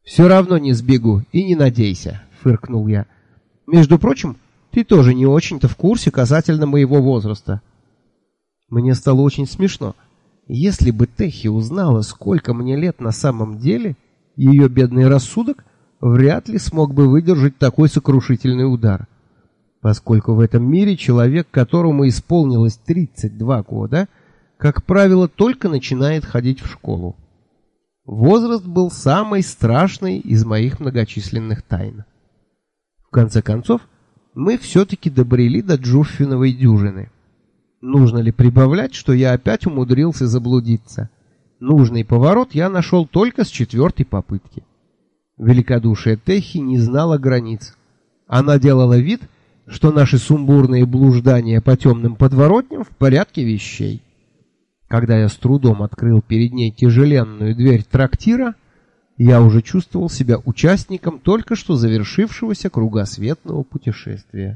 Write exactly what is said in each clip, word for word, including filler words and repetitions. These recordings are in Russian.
«Все равно не сбегу, и не надейся», — фыркнул я. «Между прочим, ты тоже не очень-то в курсе касательно моего возраста». Мне стало очень смешно. Если бы Техи узнала, сколько мне лет на самом деле, ее бедный рассудок вряд ли смог бы выдержать такой сокрушительный удар. Поскольку в этом мире человек, которому исполнилось тридцать два года, как правило, только начинает ходить в школу. Возраст был самой страшной из моих многочисленных тайн. В конце концов, мы все-таки добрели до Джуффиновой дюжины. Нужно ли прибавлять, что я опять умудрился заблудиться? Нужный поворот я нашел только с четвертой попытки. Великодушие Техи не знало границ. Она делала вид, что наши сумбурные блуждания по темным подворотням в порядке вещей. Когда я с трудом открыл перед ней тяжеленную дверь трактира, я уже чувствовал себя участником только что завершившегося кругосветного путешествия.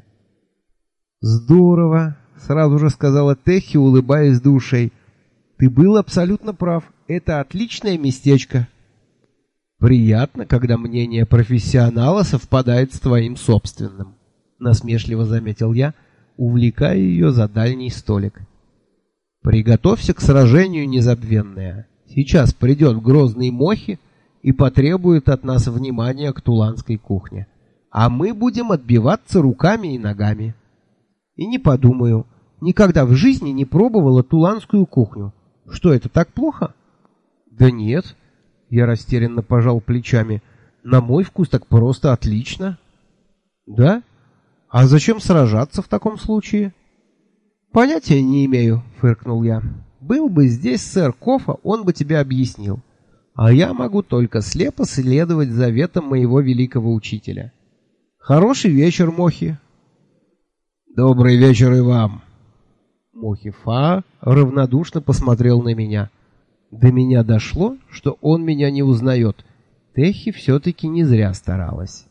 «Здорово!» — сразу же сказала Техи, улыбаясь до ушей. «Ты был абсолютно прав. Это отличное местечко». «Приятно, когда мнение профессионала совпадает с твоим собственным», — насмешливо заметил я, увлекая ее за дальний столик. «Приготовься к сражению, незабвенная. Сейчас придет грозный Мохи и потребует от нас внимания к туланской кухне. А мы будем отбиваться руками и ногами». «И не подумаю. Никогда в жизни не пробовала туланскую кухню. Что, это так плохо?» «Да нет». Я растерянно пожал плечами. «На мой вкус так просто отлично». «Да? А зачем сражаться в таком случае?» «Понятия не имею», — фыркнул я. «Был бы здесь сэр Кофа, он бы тебе объяснил. А я могу только слепо следовать заветам моего великого учителя. Хороший вечер, Мохи». «Добрый вечер и вам». Мохи Фа равнодушно посмотрел на меня. До меня дошло, что он меня не узнает. Техи все-таки не зря старалась.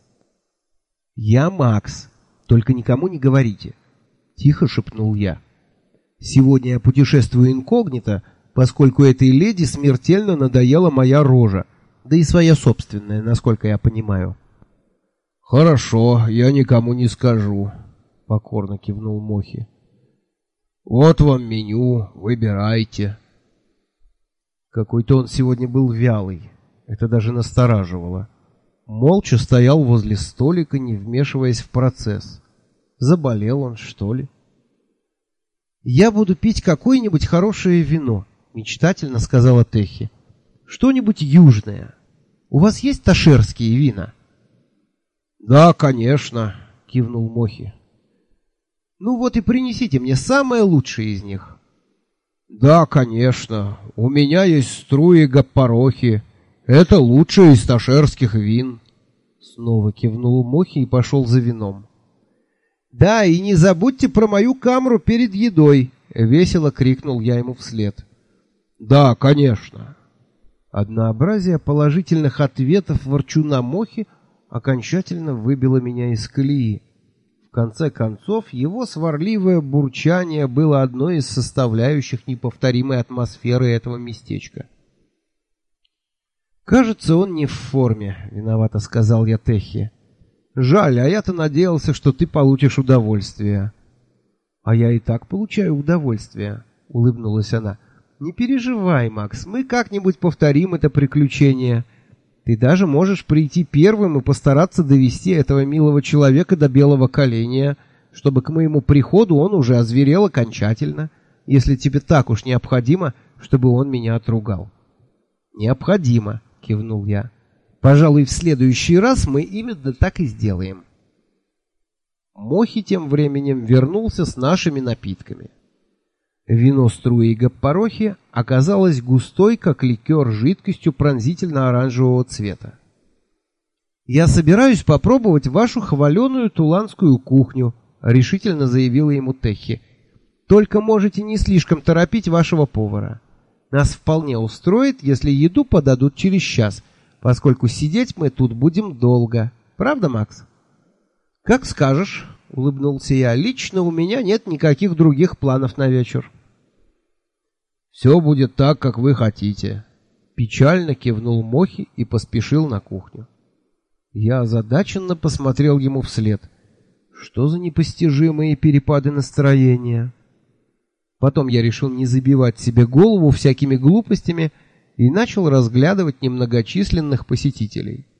«Я Макс, только никому не говорите», — тихо шепнул я. «Сегодня я путешествую инкогнито, поскольку этой леди смертельно надоела моя рожа, да и своя собственная, насколько я понимаю». «Хорошо, я никому не скажу», — покорно кивнул Мохи. «Вот вам меню, выбирайте». Какой-то он сегодня был вялый, это даже настораживало. Молча стоял возле столика, не вмешиваясь в процесс. Заболел он, что ли? «Я буду пить какое-нибудь хорошее вино», — мечтательно сказала Техи. «Что-нибудь южное. У вас есть ташерские вина?» «Да, конечно», — кивнул Мохи. «Ну вот и принесите мне самое лучшее из них». «Да, конечно. У меня есть струи гаппарохи. Это лучшее из ташерских вин». Снова кивнул Мохи и пошел за вином. «Да, и не забудьте про мою камру перед едой», — весело крикнул я ему вслед. «Да, конечно». Однообразие положительных ответов ворчуна Мохи окончательно выбило меня из колеи. В конце концов, его сварливое бурчание было одной из составляющих неповторимой атмосферы этого местечка. «Кажется, он не в форме», — виновато сказал я Техи. «Жаль, а я-то надеялся, что ты получишь удовольствие». «А я и так получаю удовольствие», — улыбнулась она. «Не переживай, Макс, мы как-нибудь повторим это приключение. Ты даже можешь прийти первым и постараться довести этого милого человека до белого коленя, чтобы к моему приходу он уже озверел окончательно, если тебе так уж необходимо, чтобы он меня отругал». «Необходимо», — кивнул я. «Пожалуй, в следующий раз мы именно так и сделаем». Мохи тем временем вернулся с нашими напитками. Вино струи гаппарохи оказалось густой, как ликер, жидкостью пронзительно-оранжевого цвета. «Я собираюсь попробовать вашу хваленую туланскую кухню», — решительно заявила ему Техи. «Только можете не слишком торопить вашего повара. Нас вполне устроит, если еду подадут через час, поскольку сидеть мы тут будем долго. Правда, Макс?» «Как скажешь», — улыбнулся я. «Лично у меня нет никаких других планов на вечер». «Все будет так, как вы хотите». Печально кивнул Мохи и поспешил на кухню. Я озадаченно посмотрел ему вслед. Что за непостижимые перепады настроения? Потом я решил не забивать себе голову всякими глупостями и начал разглядывать немногочисленных посетителей.